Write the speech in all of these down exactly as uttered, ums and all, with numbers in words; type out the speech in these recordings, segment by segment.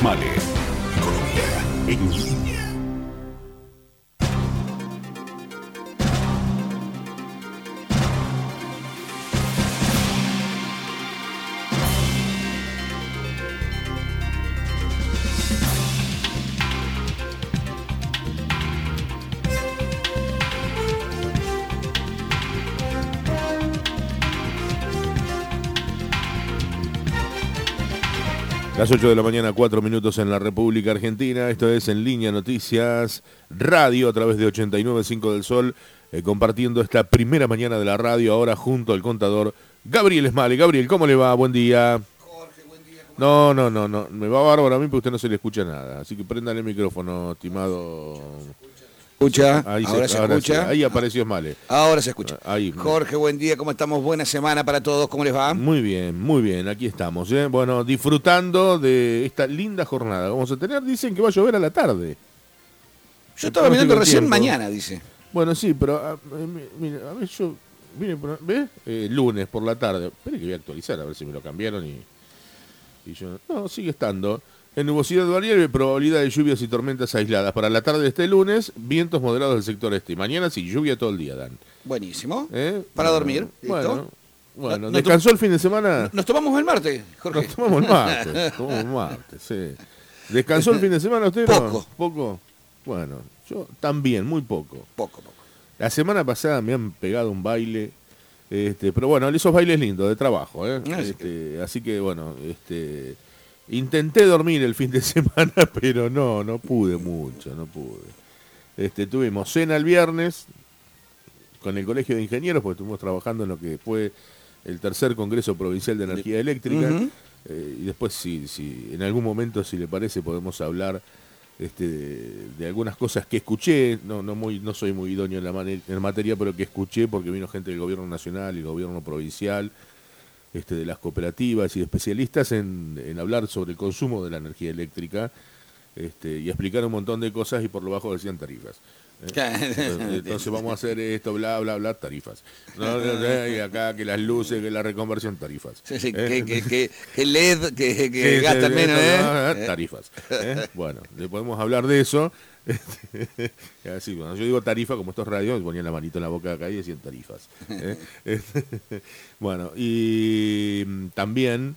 Esmale. Economía en línea. Las ocho de la mañana, cuatro minutos en la República Argentina. Esto es En Línea Noticias Radio a través de ochenta y nueve punto cinco del Sol, eh, compartiendo esta primera mañana de la radio ahora junto al contador Gabriel Esmale. Gabriel, ¿cómo le va? Buen día. Jorge, buen día. No, no, no, no, me va bárbaro a mí porque usted no se le escucha nada. Así que prendan el micrófono, estimado. Escucha, Ahí ahora se, se, ahora escucha. Sí, ahí apareció Esmale. Ahora se escucha. Ahí. Jorge, buen día, ¿cómo estamos? Buena semana para todos, ¿cómo les va? Muy bien, muy bien, aquí estamos. ¿eh? Bueno, disfrutando de esta linda jornada. Vamos a tener, dicen que va a llover a la tarde. Yo estaba No mirando tengo recién tiempo. mañana, dice. Bueno, sí, pero a, mira, a ver, yo vine por, ¿ves? Eh, lunes por la tarde. Espere que voy a actualizar, a ver si me lo cambiaron y, y yo... No, sigue estando. En nubosidad variable, probabilidad de lluvias y tormentas aisladas. Para la tarde de este lunes, vientos moderados del sector este. Y mañana sí, lluvia todo el día, Dan. Buenísimo. ¿Eh? Para Bueno, dormir, ¿listo? Bueno, bueno. No- no ¿Descansó el fin de semana? Nos tomamos el martes, Jorge. Nos tomamos el martes, tomamos el martes, sí. ¿Descansó el fin de semana usted? no? Poco. ¿Poco? Bueno, yo también, muy poco. Poco, poco. La semana pasada me han pegado un baile, este, pero bueno, esos bailes lindos, de trabajo, ¿eh? Así Este, así que bueno, este, intenté dormir el fin de semana, pero no, no pude mucho, no pude. Este, tuvimos cena el viernes con el Colegio de Ingenieros, porque estuvimos trabajando en lo que fue el tercer Congreso Provincial de Energía Eléctrica. Ujú. Eh, y después, si, si en algún momento, si le parece, podemos hablar este, de, de algunas cosas que escuché. No, no, muy, no soy muy idóneo en la, mane- en materia, pero que escuché porque vino gente del gobierno nacional y el gobierno provincial, este, de las cooperativas y de especialistas en, en hablar sobre el consumo de la energía eléctrica, este, y explicar un montón de cosas y por lo bajo decían tarifas. ¿eh? Entonces, entonces vamos a hacer esto, bla, bla, bla, tarifas. No, no, no, y acá que las luces, que la reconversión, tarifas. Sí, sí, ¿eh? que, que, que, que L E D, que, que Sí, gastan sí, menos, esto, ¿eh? no, tarifas. ¿eh? Bueno, le podemos hablar de eso. Así, cuando yo digo tarifa, como estos radios, me ponían la manito en la boca acá y decían tarifas. ¿eh? Bueno, y mm, también,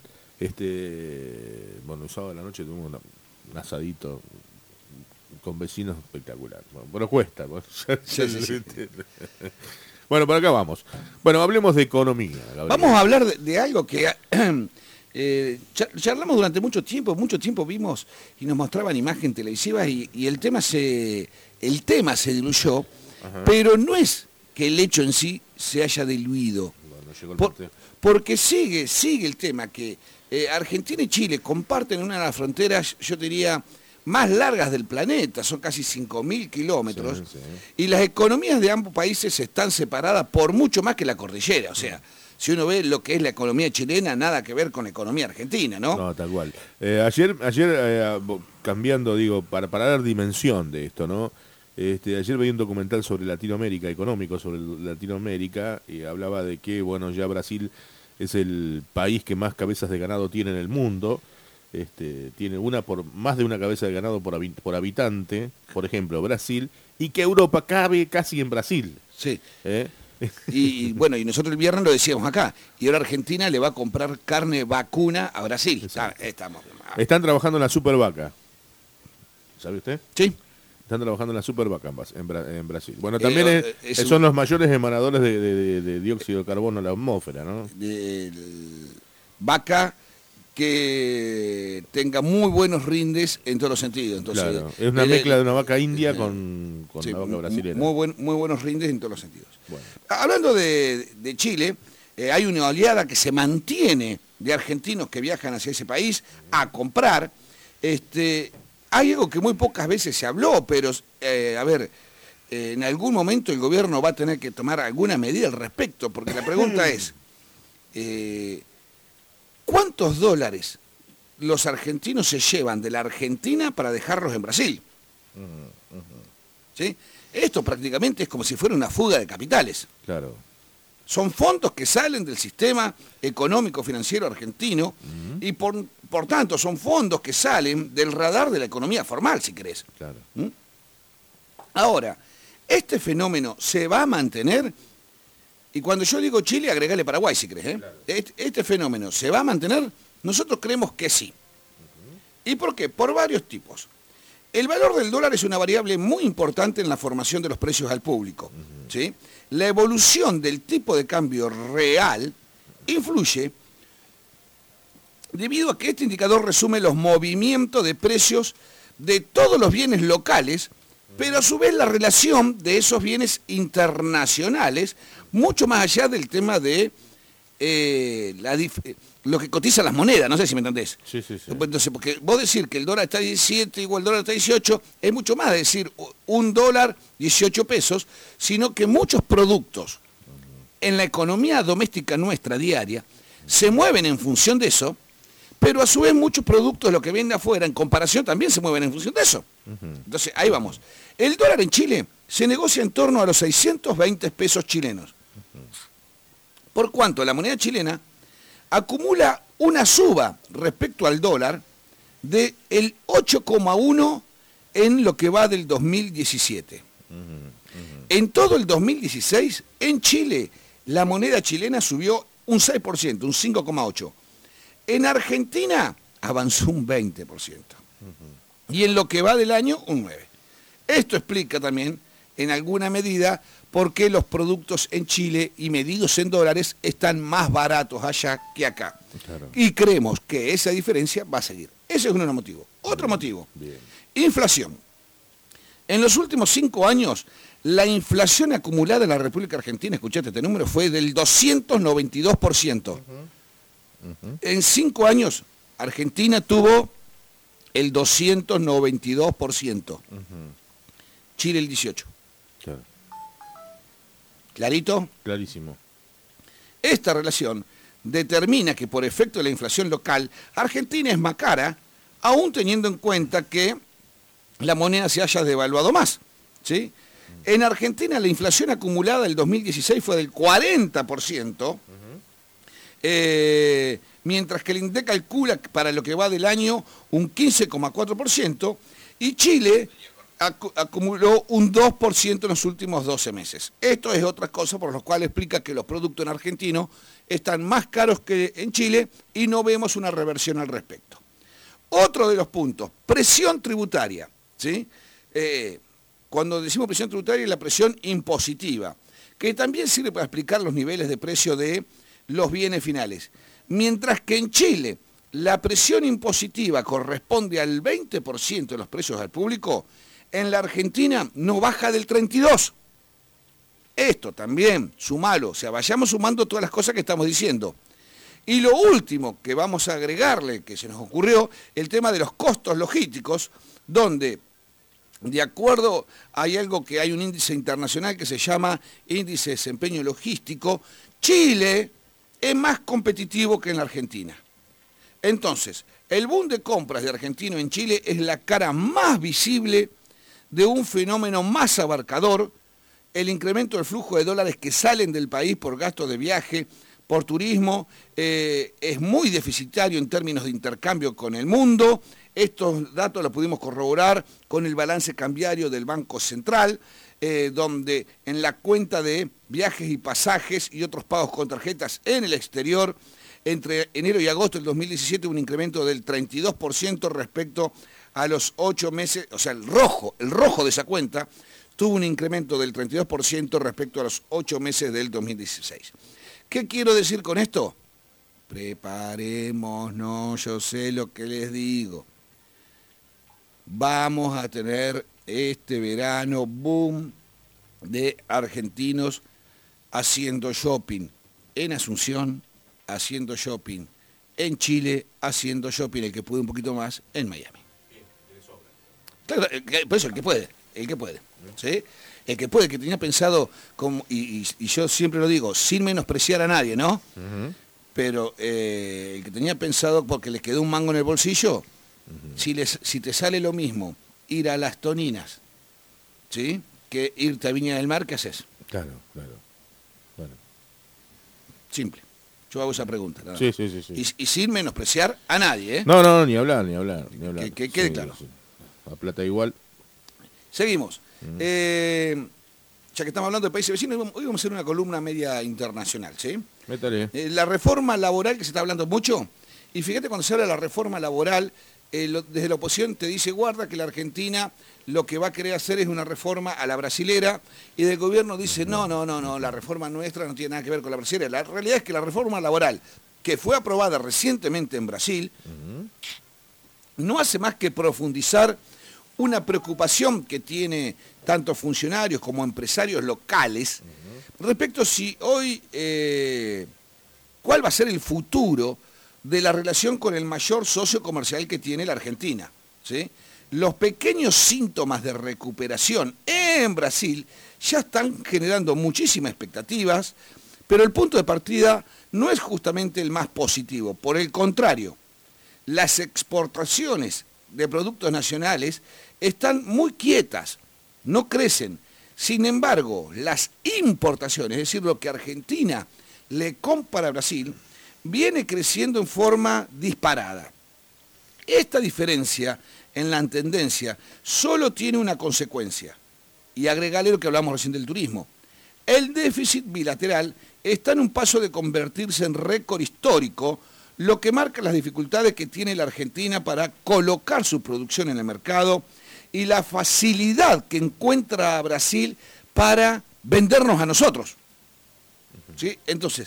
este, bueno, el sábado de la noche tuvimos una- un asadito con vecinos espectacular. Bueno, pero cuesta. Bueno, ya- Sí, sí, sí. Bueno, por acá vamos. Bueno, hablemos de economía, Gabriel. Vamos a hablar de, de algo que eh, char- charlamos durante mucho tiempo, mucho tiempo vimos y nos mostraban imágenes televisivas y, y el tema se el tema se diluyó, Ajá. pero no es que el hecho en sí se haya diluido, Bueno, llegó el por- parte. porque sigue sigue el tema que eh, Argentina y Chile comparten una de las fronteras, yo diría, más largas del planeta, son casi cinco mil kilómetros, Sí, sí. y las economías de ambos países están separadas por mucho más que la cordillera. O sea, si uno ve lo que es la economía chilena, nada que ver con la economía argentina, ¿no? No, tal cual. Eh, ayer, ayer eh, cambiando, digo, para, para dar dimensión de esto, ¿no? Este, ayer veía un documental sobre Latinoamérica, económico sobre Latinoamérica, y hablaba de que, bueno, ya Brasil es el país que más cabezas de ganado tiene en el mundo. Este, tiene una por más de una cabeza de ganado por, habi- por habitante, por ejemplo, Brasil, y que Europa cabe casi en Brasil. Sí. ¿eh? Y, y, bueno, y nosotros el viernes lo decíamos acá, y ahora Argentina le va a comprar carne vacuna a Brasil. Exacto. Ah, estamos. Están trabajando en la super vaca. ¿Sabe usted? Sí. Están trabajando en la super vaca en, Bas- en Bra- en Brasil. Bueno, también Eh, es- es son un- los mayores emanadores de, de- de- de dióxido de carbono a la atmósfera, ¿no? De- vaca que tenga muy buenos rindes en todos los sentidos. Entonces, Claro, es una eh, mezcla de una vaca india con, con sí, la vaca mu- brasileña. Muy, buen- muy buenos rindes en todos los sentidos. Bueno. Hablando de, de Chile, eh, hay una oleada que se mantiene de argentinos que viajan hacia ese país a comprar. Este, hay algo que muy pocas veces se habló, pero, eh, a ver, eh, en algún momento el gobierno va a tener que tomar alguna medida al respecto, porque la pregunta es, eh, ¿cuántos dólares los argentinos se llevan de la Argentina para dejarlos en Brasil? ¿Sí? Esto prácticamente es como si fuera una fuga de capitales. Claro. Son fondos que salen del sistema económico financiero argentino, uh-huh. y por, por tanto, son fondos que salen del radar de la economía formal, si querés. Claro. ¿Mm? Ahora, este fenómeno se va a mantener, y cuando yo digo Chile, agregale Paraguay, si querés. ¿eh? Claro. Este, este fenómeno se va a mantener, nosotros creemos que sí. Uh-huh. ¿Y por qué? Por varios tipos. El valor del dólar es una variable muy importante en la formación de los precios al público. Uh-huh. ¿Sí? La evolución del tipo de cambio real influye debido a que este indicador resume los movimientos de precios de todos los bienes locales, pero a su vez la relación de esos bienes internacionales, mucho más allá del tema de eh, la dif- lo que cotizan las monedas, no sé si me entendés. Sí, sí, sí. Entonces, porque vos decir que el dólar está a diecisiete igual el dólar está a dieciocho, es mucho más decir un dólar, dieciocho pesos, sino que muchos productos en la economía doméstica nuestra diaria se mueven en función de eso, pero a su vez muchos productos, lo que vende afuera, en comparación, también se mueven en función de eso. Uh-huh. Entonces, ahí vamos. El dólar en Chile se negocia en torno a los seiscientos veinte pesos chilenos. Uh-huh. Por cuanto la moneda chilena acumula una suba respecto al dólar de el ocho coma uno en lo que va del dos mil diecisiete. Uh-huh. Uh-huh. En todo el dos mil dieciséis, en Chile, la moneda chilena subió un seis por ciento, un cinco coma ocho por ciento. En Argentina avanzó un veinte por ciento. Uh-huh. Y en lo que va del año, un nueve por ciento. Esto explica también, en alguna medida, por qué los productos en Chile y medidos en dólares están más baratos allá que acá. Claro. Y creemos que esa diferencia va a seguir. Ese es un motivo. Otro motivo. Bien. Inflación. En los últimos cinco años, la inflación acumulada en la República Argentina, escuchate este número, fue del doscientos noventa y dos por ciento. Uh-huh. Uh-huh. En cinco años, Argentina tuvo el doscientos noventa y dos por ciento. Uh-huh. Chile el dieciocho por ciento. Claro. ¿Clarito? Clarísimo. Esta relación determina que por efecto de la inflación local, Argentina es más cara, aún teniendo en cuenta que la moneda se haya devaluado más. ¿Sí? En Argentina la inflación acumulada del dos mil dieciséis fue del cuarenta por ciento, uh-huh. eh, mientras que el INDEC calcula para lo que va del año un quince coma cuatro por ciento, y Chile ac- acumuló un dos por ciento en los últimos doce meses. Esto es otra cosa por lo cual explica que los productos en argentino están más caros que en Chile y no vemos una reversión al respecto. Otro de los puntos, presión tributaria. ¿Sí? Eh, cuando decimos presión tributaria es la presión impositiva, que también sirve para explicar los niveles de precio de los bienes finales. Mientras que en Chile la presión impositiva corresponde al veinte por ciento de los precios al público, en la Argentina no baja del treinta y dos por ciento. Esto también, sumalo, o sea, vayamos sumando todas las cosas que estamos diciendo. Y lo último que vamos a agregarle, que se nos ocurrió, el tema de los costos logísticos, donde, de acuerdo, hay algo que hay un índice internacional que se llama índice de desempeño logístico, Chile es más competitivo que en la Argentina. Entonces, el boom de compras de argentino en Chile es la cara más visible de un fenómeno más abarcador, el incremento del flujo de dólares que salen del país por gastos de viaje, por turismo, eh, es muy deficitario en términos de intercambio con el mundo. Estos datos los pudimos corroborar con el balance cambiario del Banco Central, eh, donde en la cuenta de viajes y pasajes y otros pagos con tarjetas en el exterior, entre enero y agosto del dos mil diecisiete, un incremento del treinta y dos por ciento respecto a los ocho meses, o sea, el rojo, el rojo de esa cuenta, tuvo un incremento del treinta y dos por ciento respecto a los ocho meses del dos mil dieciséis. ¿Qué quiero decir con esto? Preparémonos, yo sé lo que les digo. Vamos a tener este verano boom de argentinos haciendo shopping en Asunción, haciendo shopping en Chile, haciendo shopping, el que puede un poquito más, en Miami. Claro, por eso el que puede, el que puede, ¿sí? El que puede, que tenía pensado, como, y, y, y yo siempre lo digo, sin menospreciar a nadie, ¿no? Uh-huh. Pero eh, el que tenía pensado, porque les quedó un mango en el bolsillo, uh-huh. si, les, si te sale lo mismo ir a Las Toninas, ¿sí? Que irte a Viña del Mar, ¿qué haces? Claro, claro. Bueno. Simple. Yo hago esa pregunta. Nada sí, más. sí, sí, sí. Y, y sin menospreciar a nadie, ¿eh? No, no, ni hablar, ni hablar, ni hablar. Que, que quede Sí, claro. sí. La plata igual. Seguimos. Eh, ya que estamos hablando de países vecinos, hoy vamos a hacer una columna media internacional, ¿sí? Métale. Eh, la reforma laboral, que se está hablando mucho, y fíjate cuando se habla de la reforma laboral, eh, lo, desde la oposición te dice, guarda que la Argentina lo que va a querer hacer es una reforma a la brasilera, y del gobierno dice, no, no, no, no, la reforma nuestra no tiene nada que ver con la brasilera. La realidad es que la reforma laboral, que fue aprobada recientemente en Brasil, uh-huh. no hace más que profundizar una preocupación que tiene tanto funcionarios como empresarios locales uh-huh. respecto a si hoy, eh, cuál va a ser el futuro de la relación con el mayor socio comercial que tiene la Argentina, ¿sí? Los pequeños síntomas de recuperación en Brasil ya están generando muchísimas expectativas, pero el punto de partida no es justamente el más positivo. Por el contrario, las exportaciones de productos nacionales están muy quietas, no crecen. Sin embargo, las importaciones, es decir, lo que Argentina le compra a Brasil, viene creciendo en forma disparada. Esta diferencia en la tendencia solo tiene una consecuencia, y agregarle lo que hablamos recién del turismo. El déficit bilateral está en un paso de convertirse en récord histórico, lo que marca las dificultades que tiene la Argentina para colocar su producción en el mercado y la facilidad que encuentra Brasil para vendernos a nosotros. ¿Sí? Entonces,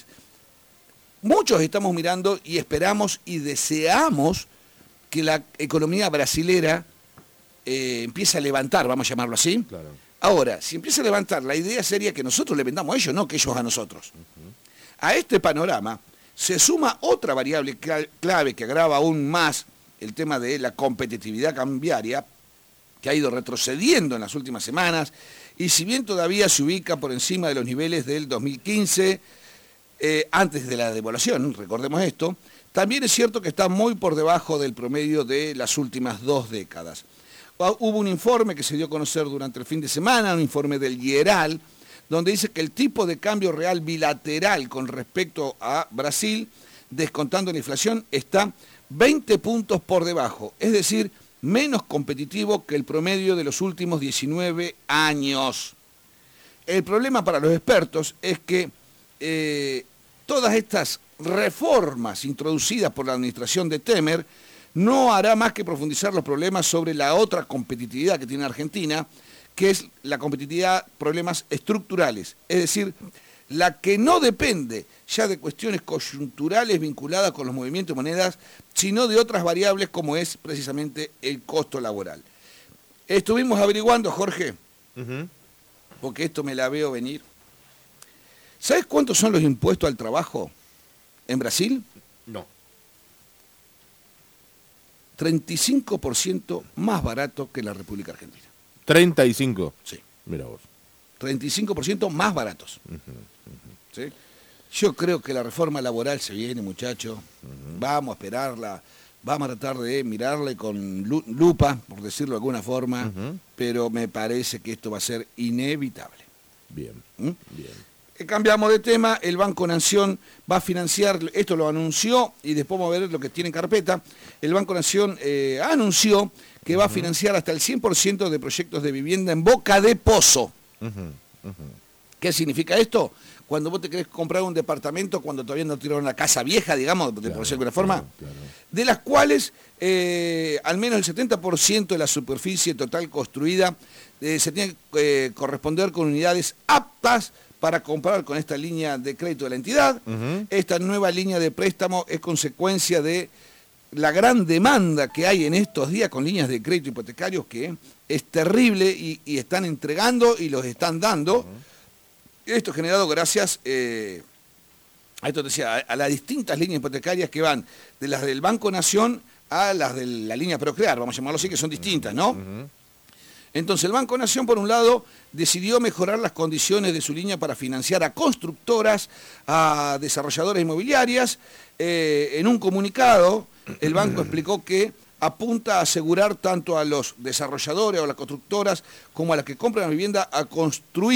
muchos estamos mirando y esperamos y deseamos que la economía brasilera eh, empiece a levantar, vamos a llamarlo así. Claro. Ahora, si empieza a levantar, la idea sería que nosotros le vendamos a ellos, no que ellos a nosotros. Uh-huh. A este panorama se suma otra variable clave que agrava aún más el tema de la competitividad cambiaria, que ha ido retrocediendo en las últimas semanas, y si bien todavía se ubica por encima de los niveles del dos mil quince, eh, antes de la devaluación, recordemos esto, también es cierto que está muy por debajo del promedio de las últimas dos décadas. Hubo un informe que se dio a conocer durante el fin de semana, un informe del IERAL, donde dice que el tipo de cambio real bilateral con respecto a Brasil, descontando la inflación, está veinte puntos por debajo, es decir, menos competitivo que el promedio de los últimos diecinueve años. El problema para los expertos es que eh, todas estas reformas introducidas por la administración de Temer no hará más que profundizar los problemas sobre la otra competitividad que tiene Argentina, que es la competitividad, problemas estructurales, es decir, la que no depende ya de cuestiones coyunturales vinculadas con los movimientos de monedas, sino de otras variables como es precisamente el costo laboral. Estuvimos averiguando, Jorge, uh-huh. porque esto me la veo venir. ¿Sabes cuántos son los impuestos al trabajo en Brasil? No. treinta y cinco por ciento más barato que en la República Argentina. ¿treinta y cinco? Sí. Mira vos. treinta y cinco por ciento más baratos. Uh-huh, uh-huh. ¿Sí? Yo creo que la reforma laboral se viene, muchachos. Uh-huh. Vamos a esperarla. Vamos a tratar de mirarle con lupa, por decirlo de alguna forma, uh-huh. pero me parece que esto va a ser inevitable. Bien, ¿Mm? bien. Cambiamos de tema, el Banco Nación va a financiar, esto lo anunció y después vamos a ver lo que tiene en carpeta, el Banco Nación eh, anunció que va a financiar hasta el cien por ciento de proyectos de vivienda en boca de pozo. Uh-huh, uh-huh. ¿Qué significa esto? Cuando vos te querés comprar un departamento, cuando todavía no tiraron una casa vieja, digamos, claro, por decirlo de alguna forma, claro, claro. de las cuales eh, al menos el setenta por ciento de la superficie total construida eh, se tiene que eh, corresponder con unidades aptas para comprar con esta línea de crédito de la entidad. Uh-huh. Esta nueva línea de préstamo es consecuencia de la gran demanda que hay en estos días con líneas de crédito hipotecarios, que es terrible y, y están entregando y los están dando. Uh-huh. Esto generado gracias eh, a esto te decía, a, a las distintas líneas hipotecarias que van de las del Banco Nación a las de la línea Procrear, vamos a llamarlo así, que son distintas, ¿no? Uh-huh. Entonces el Banco Nación, por un lado, decidió mejorar las condiciones de su línea para financiar a constructoras, a desarrolladoras inmobiliarias. Eh, en un comunicado, el banco explicó que apunta a asegurar tanto a los desarrolladores o a las constructoras como a las que compran la vivienda a construir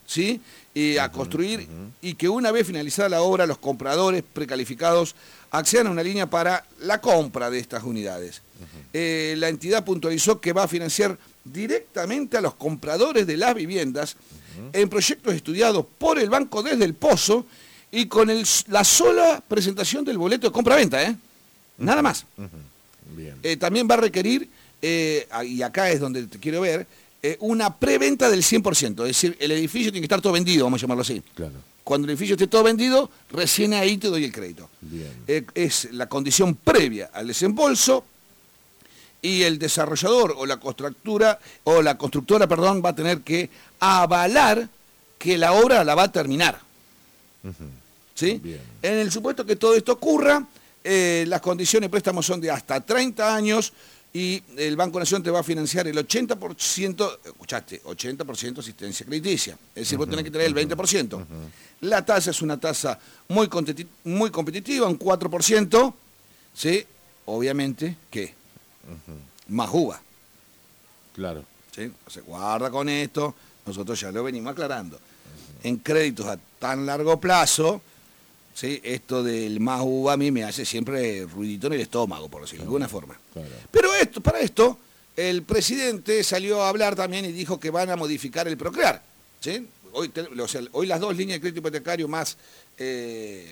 ¿sí? Y a construir, uh-huh. y que una vez finalizada la obra, los compradores precalificados accedan a una línea para la compra de estas unidades. Uh-huh. Eh, la entidad puntualizó que va a financiar directamente a los compradores de las viviendas uh-huh. en proyectos estudiados por el banco desde el pozo y con el, la sola presentación del boleto de compra-venta, ¿eh? Uh-huh. Nada más. Uh-huh. Bien. Eh, también va a requerir, eh, y acá es donde te quiero ver, eh, una preventa del cien por ciento, es decir, el edificio tiene que estar todo vendido, vamos a llamarlo así. Claro. Cuando el edificio esté todo vendido, recién ahí te doy el crédito. Bien. Eh, es la condición previa al desembolso y el desarrollador o la constructora, o la constructora, perdón, va a tener que avalar que la obra la va a terminar. Uh-huh. ¿Sí? Bien. En el supuesto que todo esto ocurra, eh, las condiciones de préstamo son de hasta treinta años y el Banco Nación te va a financiar el ochenta por ciento, escuchaste, ochenta por ciento asistencia crediticia. Es decir, uh-huh. vos tenés que tener el veinte por ciento. Uh-huh. La tasa es una tasa muy, muy competitiva, un cuatro por ciento. ¿Sí? Obviamente, ¿qué? Uh-huh. Más uva. Claro. ¿Sí? O sea, guarda con esto, nosotros ya lo venimos aclarando. Uh-huh. En créditos a tan largo plazo, ¿sí? Esto del más uva a mí me hace siempre ruidito en el estómago, por decirlo de alguna forma. Claro. Pero esto, para esto, el presidente salió a hablar también y dijo que van a modificar el Procrear. ¿Sí? Hoy, o sea, hoy las dos líneas de crédito hipotecario más eh,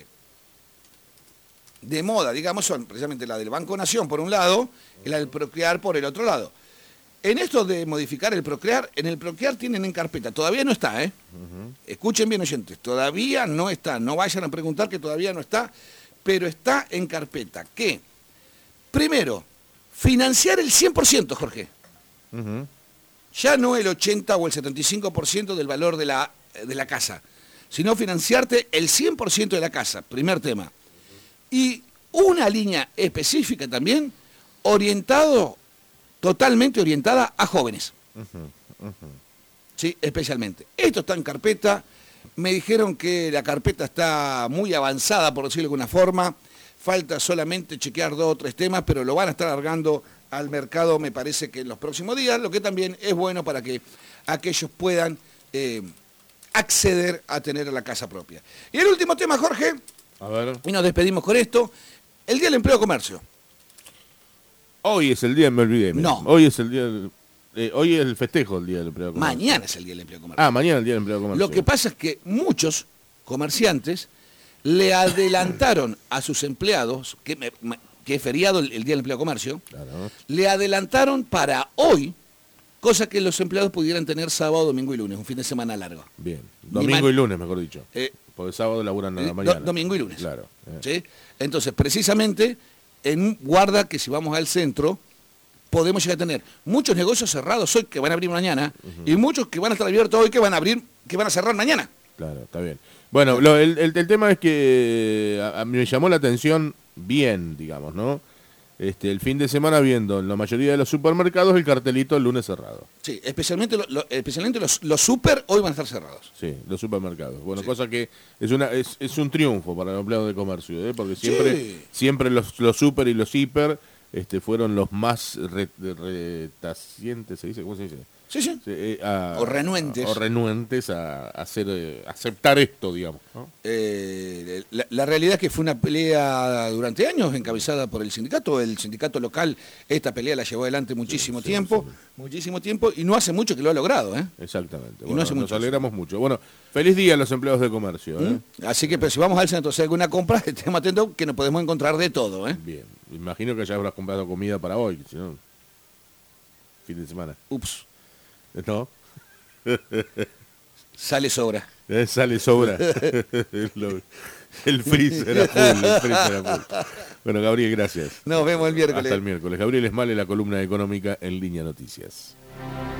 de moda, digamos, son precisamente la del Banco Nación por un lado y la del Procrear por el otro lado. En esto de modificar el Procrear, en el Procrear tienen en carpeta, todavía no está, ¿eh? Uh-huh. Escuchen bien, oyentes, todavía no está, no vayan a preguntar que todavía no está, pero está en carpeta. ¿Qué? Primero, financiar el cien por ciento, Jorge. Uh-huh. Ya no el ochenta o el setenta y cinco por ciento del valor de la, de la casa, sino financiarte el cien por ciento de la casa, primer tema. Y una línea específica también, orientado... totalmente orientada a jóvenes. Uh-huh, uh-huh. Sí, especialmente. Esto está en carpeta. Me dijeron que la carpeta está muy avanzada, por decirlo de alguna forma. Falta solamente chequear dos o tres temas, pero lo van a estar largando al mercado, me parece que en los próximos días, lo que también es bueno para que aquellos puedan eh, acceder a tener la casa propia. Y el último tema, Jorge, a ver. Y nos despedimos con esto, el Día del Empleo y Comercio. Hoy es el día, me olvidé. No. Hoy es el día, del, eh, hoy es el festejo del Día del Empleo y Comercio. Mañana es el Día del Empleo y Comercio. Ah, mañana es el Día del Empleo y Comercio. Lo que pasa es que muchos comerciantes le adelantaron a sus empleados, que, me, que es feriado el, el Día del Empleo y Comercio, claro. Le adelantaron para hoy, cosa que los empleados pudieran tener sábado, domingo y lunes, un fin de semana largo. Bien, domingo y lunes, mejor dicho. Eh, Porque sábado laburan a la eh, mañana. Do, domingo y lunes. Claro. Eh. ¿Sí? Entonces, precisamente... en guarda que si vamos al centro, podemos llegar a tener muchos negocios cerrados hoy que van a abrir mañana, uh-huh. y muchos que van a estar abiertos hoy que van a abrir, que van a cerrar mañana. Claro, está bien. Bueno, lo, el, el, el tema es que a, a mí me llamó la atención bien, digamos, ¿no? Este, el fin de semana viendo en la mayoría de los supermercados el cartelito el lunes cerrado. Sí, especialmente, lo, lo, especialmente los, los super hoy van a estar cerrados. Sí, los supermercados. Bueno, sí. Cosa que es una es, es un triunfo para los empleados de comercio, ¿eh? Porque siempre sí. siempre los, los super y los hiper este, fueron los más re, retacientes, ¿se dice? ¿Cómo se dice? Sí, sí. sí eh, a, o renuentes. A, o renuentes a, a hacer, eh, aceptar esto, digamos, ¿no? Eh, la, la realidad es que fue una pelea durante años encabezada por el sindicato. El sindicato local, esta pelea la llevó adelante muchísimo sí, sí, tiempo, sí. muchísimo tiempo, y no hace mucho que lo ha logrado, ¿eh? Exactamente. Y bueno, no hace nos mucho. alegramos mucho. Bueno, feliz día a los empleados de comercio, ¿eh? ¿Mm? Así que, pero si vamos al centro a hacer alguna compra, estemos atentos que nos podemos encontrar de todo, ¿eh? Bien. Imagino que ya habrás comprado comida para hoy, si no, fin de semana. Ups. ¿No? Sale sobra. Eh, sale sobra. el, el freezer a full, el freezer a full. Bueno, Gabriel, gracias. Nos vemos el miércoles. Hasta el miércoles. Gabriel Esmale, la columna económica en Línea Noticias.